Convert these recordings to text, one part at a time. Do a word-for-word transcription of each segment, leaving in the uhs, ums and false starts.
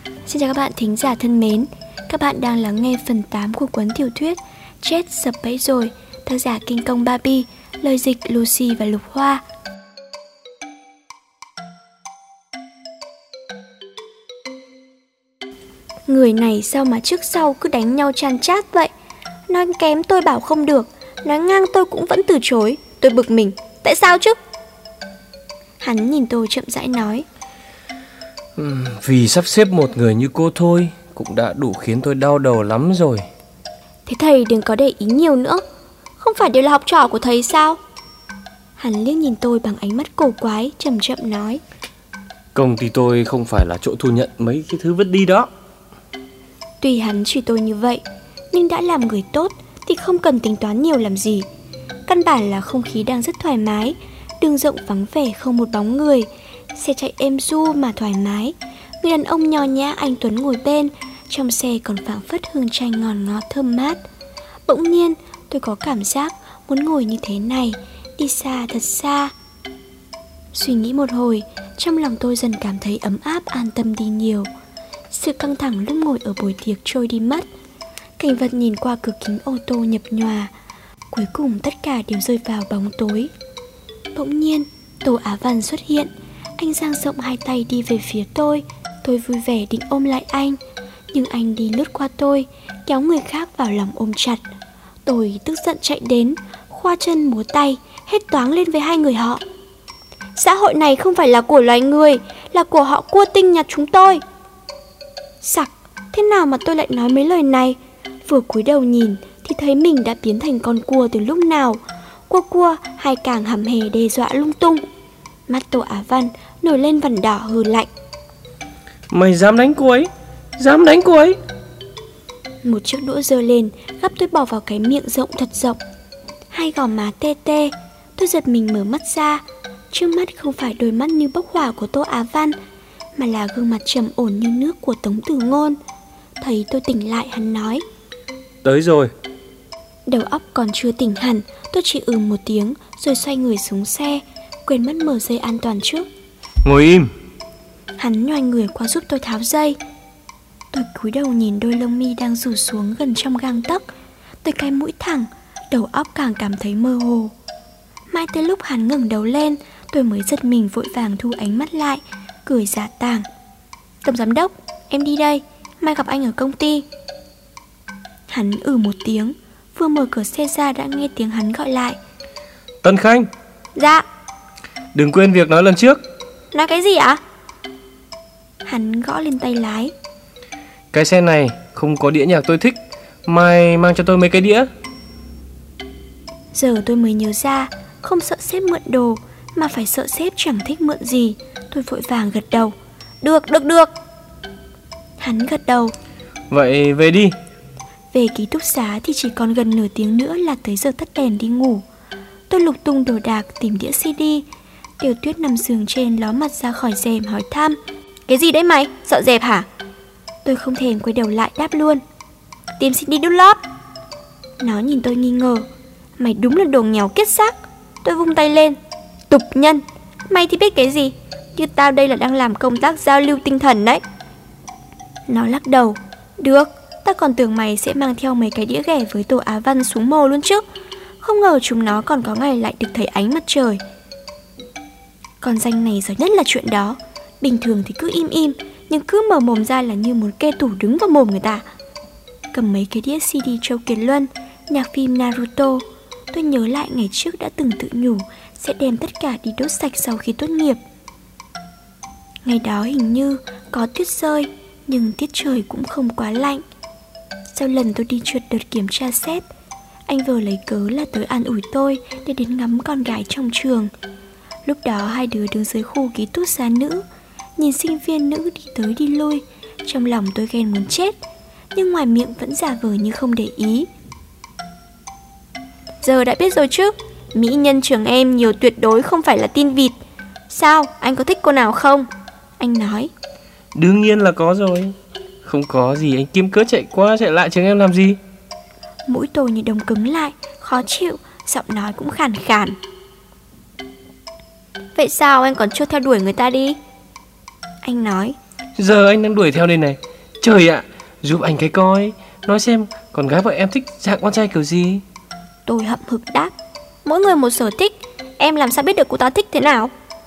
Xin chào các bạn thính giả thân mến. Các bạn đang lắng nghe phần tám của cuốn tiểu thuyết Chết sập bẫy rồi, tác giả Kinh Công Barbie, lời dịch Lucy và Lục Hoa. Người này sao mà trước sau cứ đánh nhau chan chát vậy? Nói kém tôi bảo không được, nói ngang tôi cũng vẫn từ chối. Tôi bực mình, tại sao chứ? Hắn nhìn tôi chậm rãi nói, uhm, Vì sắp xếp một người như cô thôi cũng đã đủ khiến tôi đau đầu lắm rồi. Thế thầy đừng có để ý nhiều nữa. Không phải đều là học trò của thầy sao? Hắn liếc nhìn tôi bằng ánh mắt cổ quái, chậm chậm nói, Công ty tôi không phải là chỗ thu nhận mấy cái thứ vứt đi đó. Tuy hắn chỉ tôi như vậy, nhưng đã làm người tốt thì không cần tính toán nhiều làm gì. Căn bản là không khí đang rất thoải mái, đường rộng vắng vẻ không một bóng người, xe chạy êm du mà thoải mái. Người đàn ông nho nhã anh tuấn ngồi bên, trong xe còn phảng phất hương chanh ngon ngọt thơm mát. Bỗng nhiên tôi có cảm giác muốn ngồi như thế này, đi xa thật xa. Suy nghĩ một hồi, trong lòng tôi dần cảm thấy ấm áp, an tâm đi nhiều. Sự căng thẳng lúc ngồi ở buổi tiệc trôi đi mất. Cảnh vật nhìn qua cửa kính ô tô nhập nhòa. Cuối cùng tất cả đều rơi vào bóng tối. Bỗng nhiên Tô Á Văn xuất hiện. Anh dang rộng hai tay đi về phía tôi. Tôi vui vẻ định ôm lại anh, nhưng anh đi lướt qua tôi, kéo người khác vào lòng ôm chặt. Tôi tức giận chạy đến, khoa chân múa tay, hét toáng lên với hai người họ, xã hội này không phải là của loài người, là của họ cua tinh nhà chúng tôi. Sặc, thế nào mà tôi lại nói mấy lời này? Vừa cúi đầu nhìn thì thấy mình đã biến thành con cua từ lúc nào. Cua cua hay càng hầm hề đe dọa lung tung. Mắt Tô Á Văn nổi lên vằn đỏ hừ lạnh. Mày dám đánh cô ấy? Dám đánh cô ấy? Một chiếc đũa giơ lên, gắp tôi bỏ vào cái miệng rộng thật rộng. Hai gò má tê tê. Tôi giật mình mở mắt ra. Trước mắt không phải đôi mắt như bốc hỏa của Tô Á Văn, mà là gương mặt trầm ổn như nước của Tống Tử Ngôn. Thấy tôi tỉnh lại, hắn nói, Tới rồi. Đầu óc còn chưa tỉnh hẳn, tôi chỉ ừ một tiếng rồi xoay người xuống xe, quên mất mở dây an toàn trước. Ngồi im. Hắn nhoài người qua giúp tôi tháo dây. Tôi cúi đầu nhìn đôi lông mi đang rủ xuống gần trong gang tấc. Tôi cái mũi thẳng, đầu óc càng cảm thấy mơ hồ. Mãi tới lúc hắn ngẩng đầu lên, tôi mới giật mình vội vàng thu ánh mắt lại, cười giả tàng. Tổng giám đốc, em đi đây, mai gặp anh ở công ty. Hắn ừ một tiếng, vừa mở cửa xe ra đã nghe tiếng hắn gọi lại. Tân Khanh. Dạ. Đừng quên việc nói lần trước. Nói cái gì ạ? Hắn gõ lên tay lái. Cái xe này không có đĩa nhạc tôi thích, mày mang cho tôi mấy cái đĩa. Giờ tôi mới nhớ ra, không sợ sếp mượn đồ, mà phải sợ sếp chẳng thích mượn gì. Tôi vội vàng gật đầu. Được, được, được. Hắn gật đầu. Vậy về đi. Về ký túc xá thì chỉ còn gần nửa tiếng nữa là tới giờ tắt đèn đi ngủ. Tôi lục tung đồ đạc tìm đĩa xê đê. Tiểu Tuyết nằm giường trên ló mặt ra khỏi rèm hỏi thăm. Cái gì đấy mày, sợ dẹp hả? Tôi không thèm quay đầu lại đáp luôn. Tìm xê đê đút lót. Nó nhìn tôi nghi ngờ. Mày đúng là đồ nghèo kiết xác. Tôi vung tay lên. Tục nhân, mày thì biết cái gì? Như tao đây là đang làm công tác giao lưu tinh thần đấy. Nó lắc đầu. Được, tao còn tưởng mày sẽ mang theo mấy cái đĩa ghẻ với Tô Á Văn xuống mồ luôn chứ. Không ngờ chúng nó còn có ngày lại được thấy ánh mặt trời. Con danh này giỏi nhất là chuyện đó. Bình thường thì cứ im im, nhưng cứ mở mồm ra là như muốn kê tủ đứng vào mồm người ta. Cầm mấy cái đĩa xê đê Châu Kiệt Luân, nhạc phim Naruto. Tôi nhớ lại ngày trước đã từng tự nhủ sẽ đem tất cả đi đốt sạch sau khi tốt nghiệp. Ngày đó hình như có tuyết rơi, nhưng tiết trời cũng không quá lạnh. Sau lần tôi đi trượt đợt kiểm tra xét, anh vừa lấy cớ là tới an ủi tôi để đến ngắm con gái trong trường. Lúc đó hai đứa đứng dưới khu ký túc xá nữ, nhìn sinh viên nữ đi tới đi lui. Trong lòng tôi ghen muốn chết, nhưng ngoài miệng vẫn giả vờ như không để ý. Giờ đã biết rồi chứ, mỹ nhân trường em nhiều tuyệt đối không phải là tin vịt. Sao, anh có thích cô nào không? Anh nói. Đương nhiên là có rồi. Không có gì anh kiếm cớ chạy qua chạy lại trường em làm gì. Mũi tôi như đông cứng lại, khó chịu, giọng nói cũng khàn khàn. Vậy sao anh còn chưa theo đuổi người ta đi? Anh nói. Giờ anh đang đuổi theo đây này. Trời ạ, giúp anh cái coi. Nói xem con gái bọn em thích dạng con trai kiểu gì. Tôi hậm hực đáp. Mỗi người một sở thích, em làm sao biết được cô ta thích thế nào?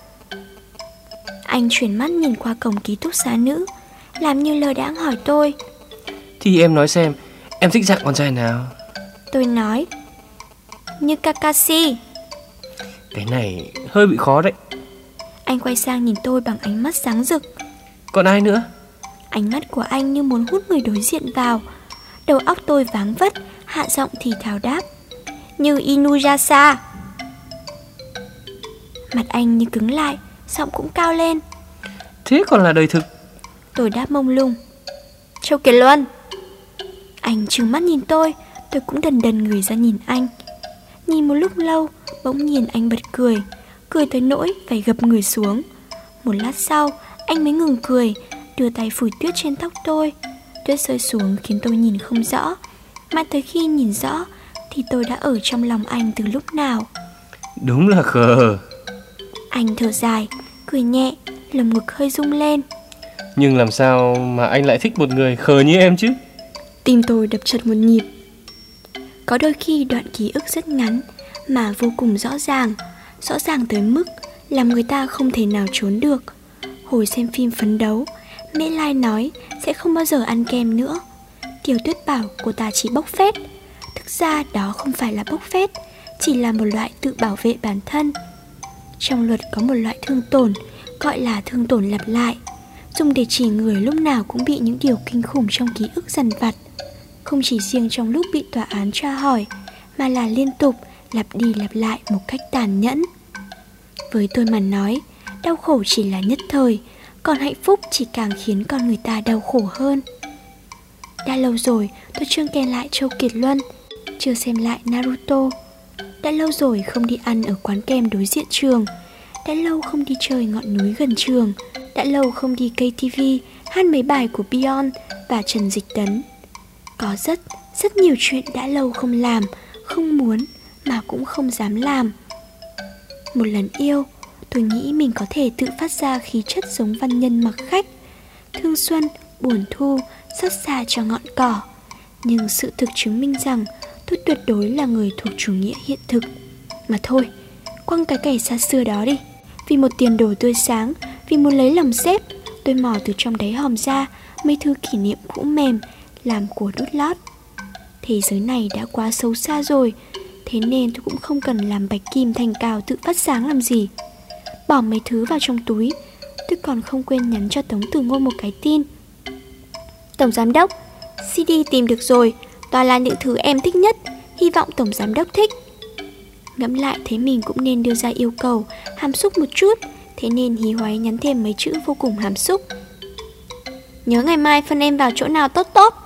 Anh chuyển mắt nhìn qua cổng ký túc xá nữ, làm như lơ đãng hỏi tôi. Thì em nói xem, em thích dạng con trai nào? Tôi nói, như Kakashi. Cái này hơi bị khó đấy. Anh quay sang nhìn tôi bằng ánh mắt sáng rực. Còn ai nữa? Ánh mắt của anh như muốn hút người đối diện vào. Đầu óc tôi váng vất, hạ giọng thì thào đáp, như Inuyasha. Mặt anh như cứng lại, giọng cũng cao lên. Thế còn là đời thực? Tôi đáp mông lung, Châu Kiệt Luân. Anh trừng mắt nhìn tôi, tôi cũng đần đần người ra nhìn anh. Nhìn một lúc lâu, bỗng nhiên anh bật cười, cười tới nỗi phải gập người xuống. Một lát sau, anh mới ngừng cười, đưa tay phủi tuyết trên tóc tôi. Tuyết rơi xuống khiến tôi nhìn không rõ, mãi tới khi nhìn rõ thì tôi đã ở trong lòng anh từ lúc nào. Đúng là khờ. Anh thở dài, cười nhẹ, lồng ngực hơi rung lên. Nhưng làm sao mà anh lại thích một người khờ như em chứ? Tim tôi đập chợt một nhịp. Có đôi khi đoạn ký ức rất ngắn mà vô cùng rõ ràng, rõ ràng tới mức làm người ta không thể nào trốn được. Hồi xem phim Phấn Đấu, Mễ Lai nói sẽ không bao giờ ăn kem nữa. Kiều Tuyết bảo cô ta chỉ bốc phét. Thực ra đó không phải là bốc phét, chỉ là một loại tự bảo vệ bản thân. Trong luật có một loại thương tổn gọi là thương tổn lặp lại, dùng để chỉ người lúc nào cũng bị những điều kinh khủng trong ký ức dằn vặt. Không chỉ riêng trong lúc bị tòa án tra hỏi, mà là liên tục lặp đi lặp lại một cách tàn nhẫn. Với tôi mà nói, đau khổ chỉ là nhất thời, còn hạnh phúc chỉ càng khiến con người ta đau khổ hơn. Đã lâu rồi tôi chưa nghe lại Châu Kiệt Luân, chưa xem lại Naruto. Đã lâu rồi không đi ăn ở quán kem đối diện trường. Đã lâu không đi chơi ngọn núi gần trường. Đã lâu không đi ca tê vê hát mấy bài của Beyond và Trần Dịch Tấn. Có rất, rất nhiều chuyện đã lâu không làm, không muốn mà cũng không dám làm. Một lần yêu, tôi nghĩ mình có thể tự phát ra khí chất giống văn nhân Mặc Khách, thương xuân, buồn thu, xót xa cho ngọn cỏ. Nhưng sự thực chứng minh rằng tôi tuyệt đối là người thuộc chủ nghĩa hiện thực. Mà thôi, quăng cái kẻ xa xưa đó đi. Vì một tiền đồ tươi sáng, vì muốn lấy lòng sếp, tôi mò từ trong đáy hòm ra mấy thứ kỷ niệm cũ mềm làm của đút lót. Thế giới này đã quá xấu xa rồi, thế nên tôi cũng không cần làm bạch kim thành cào tự phát sáng làm gì. Bỏ mấy thứ vào trong túi, tôi còn không quên nhắn cho Tống Tử Ngôn một cái tin. Tổng giám đốc, xê đê tìm được rồi, toàn là những thứ em thích nhất, hy vọng tổng giám đốc thích. Ngẫm lại thấy mình cũng nên đưa ra yêu cầu hàm xúc một chút, thế nên hí hoáy nhắn thêm mấy chữ vô cùng hàm xúc. Nhớ ngày mai phân em vào chỗ nào tốt tốt.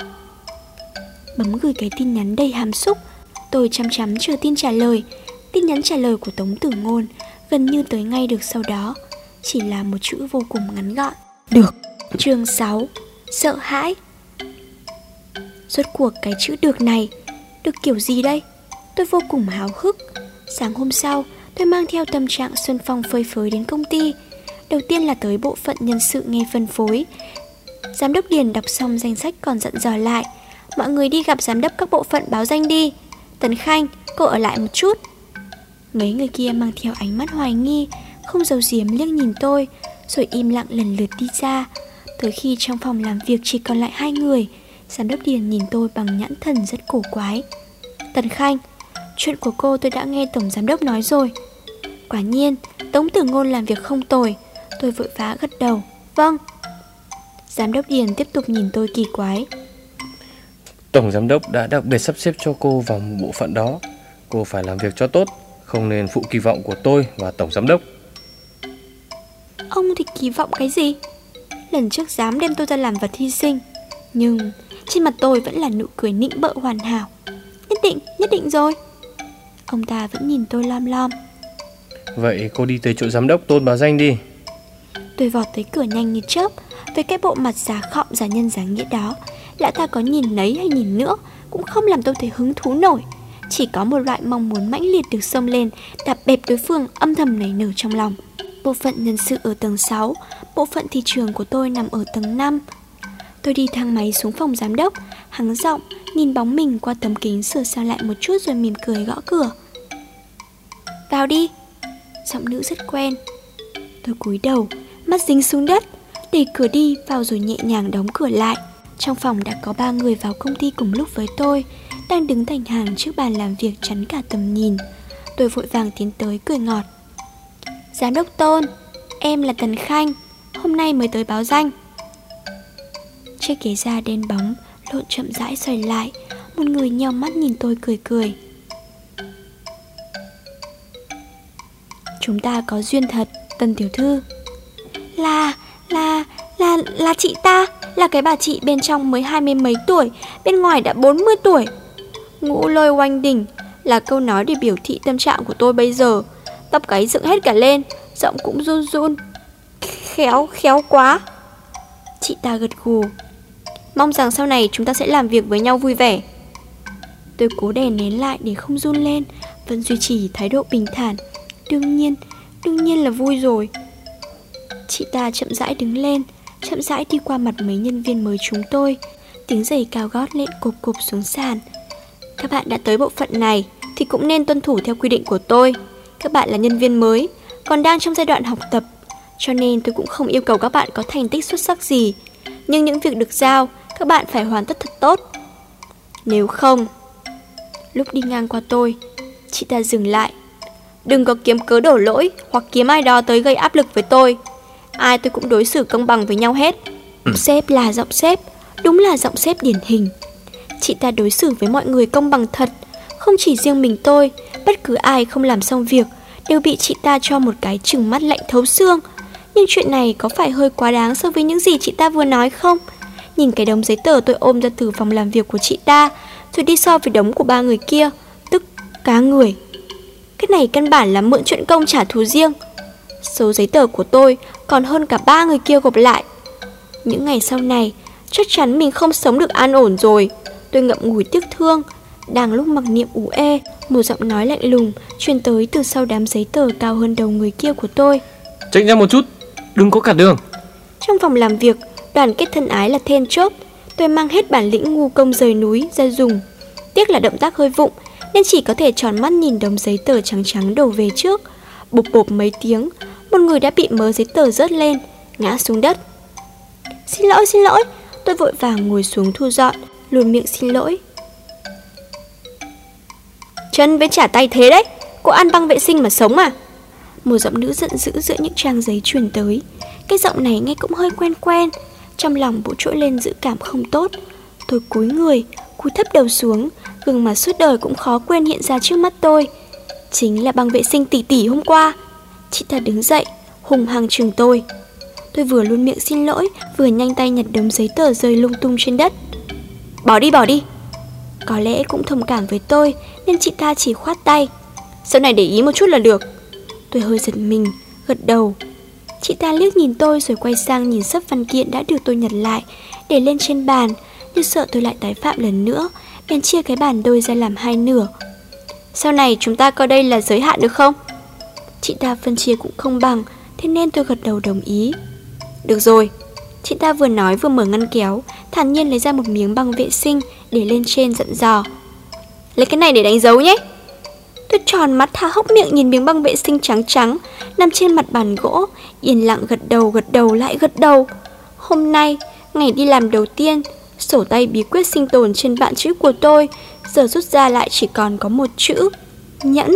Bấm gửi cái tin nhắn đầy hàm xúc. Tôi chăm chăm chờ tin trả lời. Tin nhắn trả lời của Tống Tử Ngôn gần như tới ngay được sau đó, chỉ là một chữ vô cùng ngắn gọn. Được. Chương sáu. Sợ hãi. Rốt cuộc cái chữ được này được kiểu gì đây? Tôi vô cùng háo hức. Sáng hôm sau, tôi mang theo tâm trạng xuân phong phơi phới đến công ty. Đầu tiên là tới bộ phận nhân sự nghe phân phối. Giám đốc Điền đọc xong danh sách còn dặn dò lại, mọi người đi gặp giám đốc các bộ phận báo danh đi. Tấn Khanh, cô ở lại một chút. Mấy người kia mang theo ánh mắt hoài nghi, không giấu giếm liếc nhìn tôi, rồi im lặng lần lượt đi ra. Tới khi trong phòng làm việc chỉ còn lại hai người, giám đốc Điền nhìn tôi bằng nhãn thần rất cổ quái. Tấn Khanh, chuyện của cô tôi đã nghe tổng giám đốc nói rồi. Quả nhiên, Tống Tử Ngôn làm việc không tồi. Tôi vội vã gật đầu. Vâng. Giám đốc Điền tiếp tục nhìn tôi kỳ quái. Tổng giám đốc đã đặc biệt sắp xếp cho cô vào một bộ phận đó. Cô phải làm việc cho tốt, không nên phụ kỳ vọng của tôi và tổng giám đốc. Ông thì kỳ vọng cái gì? Lần trước dám đem tôi ra làm vật hy sinh, nhưng trên mặt tôi vẫn là nụ cười nịnh bợ hoàn hảo. Nhất định, nhất định rồi. Ông ta vẫn nhìn tôi lom lom. Vậy cô đi tới chỗ giám đốc Tôn báo danh đi. Tôi vọt tới cửa nhanh như chớp. Với cái bộ mặt giả khọm giả nhân giả nghĩa đó, lão ta có nhìn nấy hay nhìn nữa cũng không làm tôi thấy hứng thú nổi. Chỉ có một loại mong muốn mãnh liệt được xông lên, đạp bẹp đối phương âm thầm nảy nở trong lòng. Bộ phận nhân sự ở tầng sáu, bộ phận thị trường của tôi nằm ở tầng năm. Tôi đi thang máy xuống phòng giám đốc, hắng giọng, nhìn bóng mình qua tấm kính sửa sang lại một chút rồi mỉm cười gõ cửa. Vào đi. Giọng nữ rất quen. Tôi cúi đầu, mắt dính xuống đất, đẩy cửa đi vào rồi nhẹ nhàng đóng cửa lại. Trong phòng đã có ba người vào công ty cùng lúc với tôi, đang đứng thành hàng trước bàn làm việc chắn cả tầm nhìn. Tôi vội vàng tiến tới cười ngọt. Giám đốc Tôn, em là Tần Khanh, hôm nay mới tới báo danh. Chiếc ghế da đen bóng lộn chậm rãi xoay lại, một người nheo mắt nhìn tôi cười cười. Chúng ta có duyên thật, Tần tiểu thư. Là, là, là, là chị ta, là cái bà chị bên trong mới hai mươi mấy tuổi, bên ngoài đã bốn mươi tuổi. Ngũ lôi oanh đỉnh là câu nói để biểu thị tâm trạng của tôi bây giờ. Tóc gáy dựng hết cả lên, giọng cũng run run. Khéo, khéo quá. Chị ta gật gù. Mong rằng sau này chúng ta sẽ làm việc với nhau vui vẻ. Tôi cố đè nén lại để không run lên, vẫn duy trì thái độ bình thản. Đương nhiên, đương nhiên là vui rồi. Chị ta chậm rãi đứng lên, chậm rãi đi qua mặt mấy nhân viên mới chúng tôi. Tiếng giày cao gót lện cộp cộp xuống sàn. Các bạn đã tới bộ phận này thì cũng nên tuân thủ theo quy định của tôi. Các bạn là nhân viên mới, còn đang trong giai đoạn học tập, cho nên tôi cũng không yêu cầu các bạn có thành tích xuất sắc gì. Nhưng những việc được giao, các bạn phải hoàn tất thật tốt. Nếu không... Lúc đi ngang qua tôi, chị ta dừng lại. Đừng có kiếm cớ đổ lỗi hoặc kiếm ai đó tới gây áp lực với tôi. Ai tôi cũng đối xử công bằng với nhau hết. Sếp là giọng sếp, đúng là giọng sếp điển hình. Chị ta đối xử với mọi người công bằng thật. Không chỉ riêng mình tôi, bất cứ ai không làm xong việc đều bị chị ta cho một cái trừng mắt lạnh thấu xương. Nhưng chuyện này có phải hơi quá đáng so với những gì chị ta vừa nói không? Nhìn cái đống giấy tờ tôi ôm ra từ phòng làm việc của chị ta, rồi đi so với đống của ba người kia, tức cá người. Cái này căn bản là mượn chuyện công trả thù riêng. Số giấy tờ của tôi còn hơn cả ba người kia gộp lại. Những ngày sau này, chắc chắn mình không sống được an ổn rồi. Tôi ngậm ngùi tiếc thương. Đang lúc mặc niệm ủ ê, một giọng nói lạnh lùng truyền tới từ sau đám giấy tờ cao hơn đầu người kia của tôi. Tránh ra một chút, đừng có cản đường. Trong phòng làm việc, đoàn kết thân ái là then chốt. Tôi mang hết bản lĩnh ngu công rời núi ra dùng. Tiếc là động tác hơi vụng, nên chỉ có thể tròn mắt nhìn đống giấy tờ trắng trắng đổ về trước. Bộp bộp mấy tiếng, một người đã bị mớ giấy tờ rớt lên, ngã xuống đất. Xin lỗi, xin lỗi. Tôi vội vàng ngồi xuống thu dọn, luồn miệng xin lỗi. Chân với trả tay thế đấy, cô ăn băng vệ sinh mà sống à? Một giọng nữ giận dữ giữa những trang giấy truyền tới. Cái giọng này nghe cũng hơi quen quen. Trong lòng bỗng trỗi lên dự cảm không tốt. Tôi cúi người, cúi thấp đầu xuống, gương mặt suốt đời cũng khó quên hiện ra trước mắt tôi. Chính là băng vệ sinh tỷ tỷ hôm qua. Chị ta đứng dậy, hùng hăng chừng tôi. Tôi vừa luôn miệng xin lỗi, vừa nhanh tay nhặt đống giấy tờ rơi lung tung trên đất. Bỏ đi, bỏ đi. Có lẽ cũng thông cảm với tôi, nên chị ta chỉ khoát tay. Sau này để ý một chút là được. Tôi hơi giật mình, gật đầu. Chị ta liếc nhìn tôi rồi quay sang nhìn sấp văn kiện đã được tôi nhặt lại, để lên trên bàn, như sợ tôi lại tái phạm lần nữa, bèn chia cái bàn đôi ra làm hai nửa. Sau này chúng ta coi đây là giới hạn được không? Chị ta phân chia cũng không bằng, thế nên tôi gật đầu đồng ý. Được rồi. Chị ta vừa nói vừa mở ngăn kéo, thản nhiên lấy ra một miếng băng vệ sinh, để lên trên dặn dò. Lấy cái này để đánh dấu nhé. Tôi tròn mắt há hốc miệng nhìn miếng băng vệ sinh trắng trắng nằm trên mặt bàn gỗ, yên lặng gật đầu gật đầu lại gật đầu. Hôm nay, ngày đi làm đầu tiên, sổ tay bí quyết sinh tồn trên bảng chữ của tôi giờ rút ra lại chỉ còn có một chữ: nhẫn.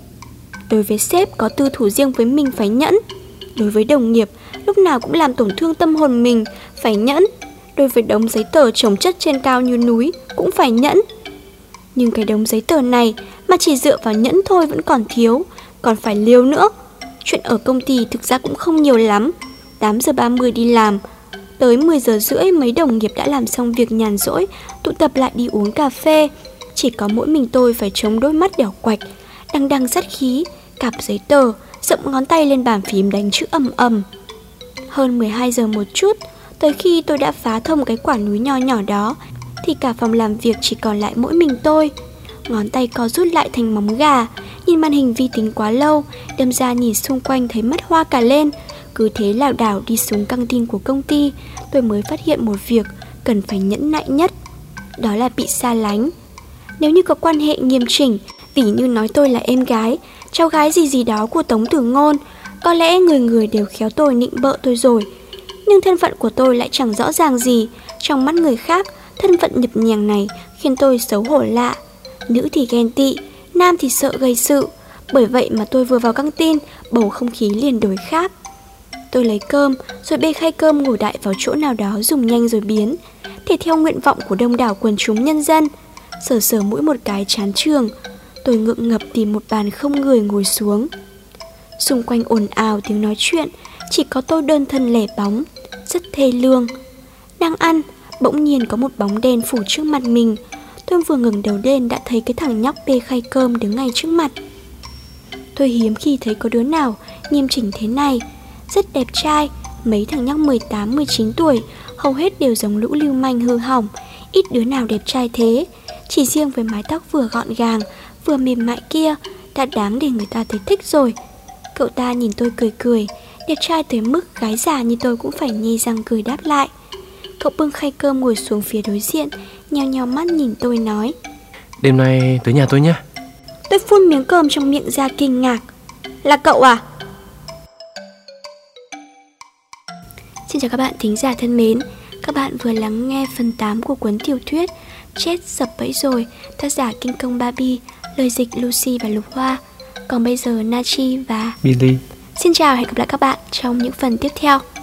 Đối với sếp có tư thủ riêng với mình phải nhẫn. Đối với đồng nghiệp lúc nào cũng làm tổn thương tâm hồn mình phải nhẫn. Đối với đống giấy tờ chồng chất trên cao như núi cũng phải nhẫn. Nhưng cái đống giấy tờ này mà chỉ dựa vào nhẫn thôi vẫn còn thiếu, còn phải liều nữa. Chuyện ở công ty thực ra cũng không nhiều lắm. Tám giờ ba mươi đi làm, tới mười giờ rưỡi mấy đồng nghiệp đã làm xong việc nhàn rỗi, tụ tập lại đi uống cà phê. Chỉ có mỗi mình tôi phải chống đôi mắt đẻo quạch, đằng đằng sát khí, cặp giấy tờ, dậm ngón tay lên bàn phím đánh chữ ầm ầm. Hơn mười hai giờ một chút, tới khi tôi đã phá thông cái quả núi nho nhỏ đó, thì cả phòng làm việc chỉ còn lại mỗi mình tôi. Ngón tay co rút lại thành móng gà, Nhìn màn hình vi tính quá lâu, đâm ra nhìn xung quanh thấy mất hoa cả lên. Cứ thế lảo đảo đi xuống căng tin của công ty, tôi mới phát hiện một việc cần phải nhẫn nại nhất. Đó là bị xa lánh. Nếu như có quan hệ nghiêm chỉnh, tỉ như nói tôi là em gái, cháu gái gì gì đó của Tống Tử Ngôn, có lẽ người người đều khéo tôi nịnh bợ tôi rồi. Nhưng thân phận của tôi lại chẳng rõ ràng gì. Trong mắt người khác, thân phận nhập nhằng này khiến tôi xấu hổ lạ. Nữ thì ghen tị, nam thì sợ gây sự. Bởi vậy mà tôi vừa vào căng tin, bầu không khí liền đổi khác. Tôi lấy cơm, rồi bê khay cơm ngồi đại vào chỗ nào đó dùng nhanh rồi biến, để theo nguyện vọng của đông đảo quần chúng nhân dân. Sờ sờ mũi một cái chán trường, tôi ngượng ngập tìm một bàn không người ngồi xuống. Xung quanh ồn ào tiếng nói chuyện, chỉ có tôi đơn thân lẻ bóng, rất thê lương. Đang ăn, bỗng nhiên có một bóng đen phủ trước mặt mình. Tôi vừa ngẩng đầu lên đã thấy cái thằng nhóc bê khay cơm đứng ngay trước mặt. Tôi hiếm khi thấy có đứa nào nghiêm chỉnh thế này. Rất đẹp trai, mấy thằng nhóc mười tám mười chín tuổi, hầu hết đều giống lũ lưu manh hư hỏng, ít đứa nào đẹp trai thế. Chỉ riêng với mái tóc vừa gọn gàng, vừa mềm mại kia đã đáng để người ta thấy thích rồi. Cậu ta nhìn tôi cười cười, đẹp trai tới mức gái già như tôi cũng phải nhe răng cười đáp lại. Cậu bưng khay cơm ngồi xuống phía đối diện, nheo nheo mắt nhìn tôi nói: Đêm nay tới nhà tôi nhé. Tôi phun miếng cơm trong miệng ra kinh ngạc: Là cậu à? Xin chào các bạn thính giả thân mến. Các bạn vừa lắng nghe phần tám của cuốn tiểu thuyết Chết Sập Bẫy Rồi, tác giả Kinh Công Barbie, lời dịch Lucy và Lục Hoa. Còn bây giờ Nachi và Billy xin chào, hẹn gặp lại các bạn trong những phần tiếp theo.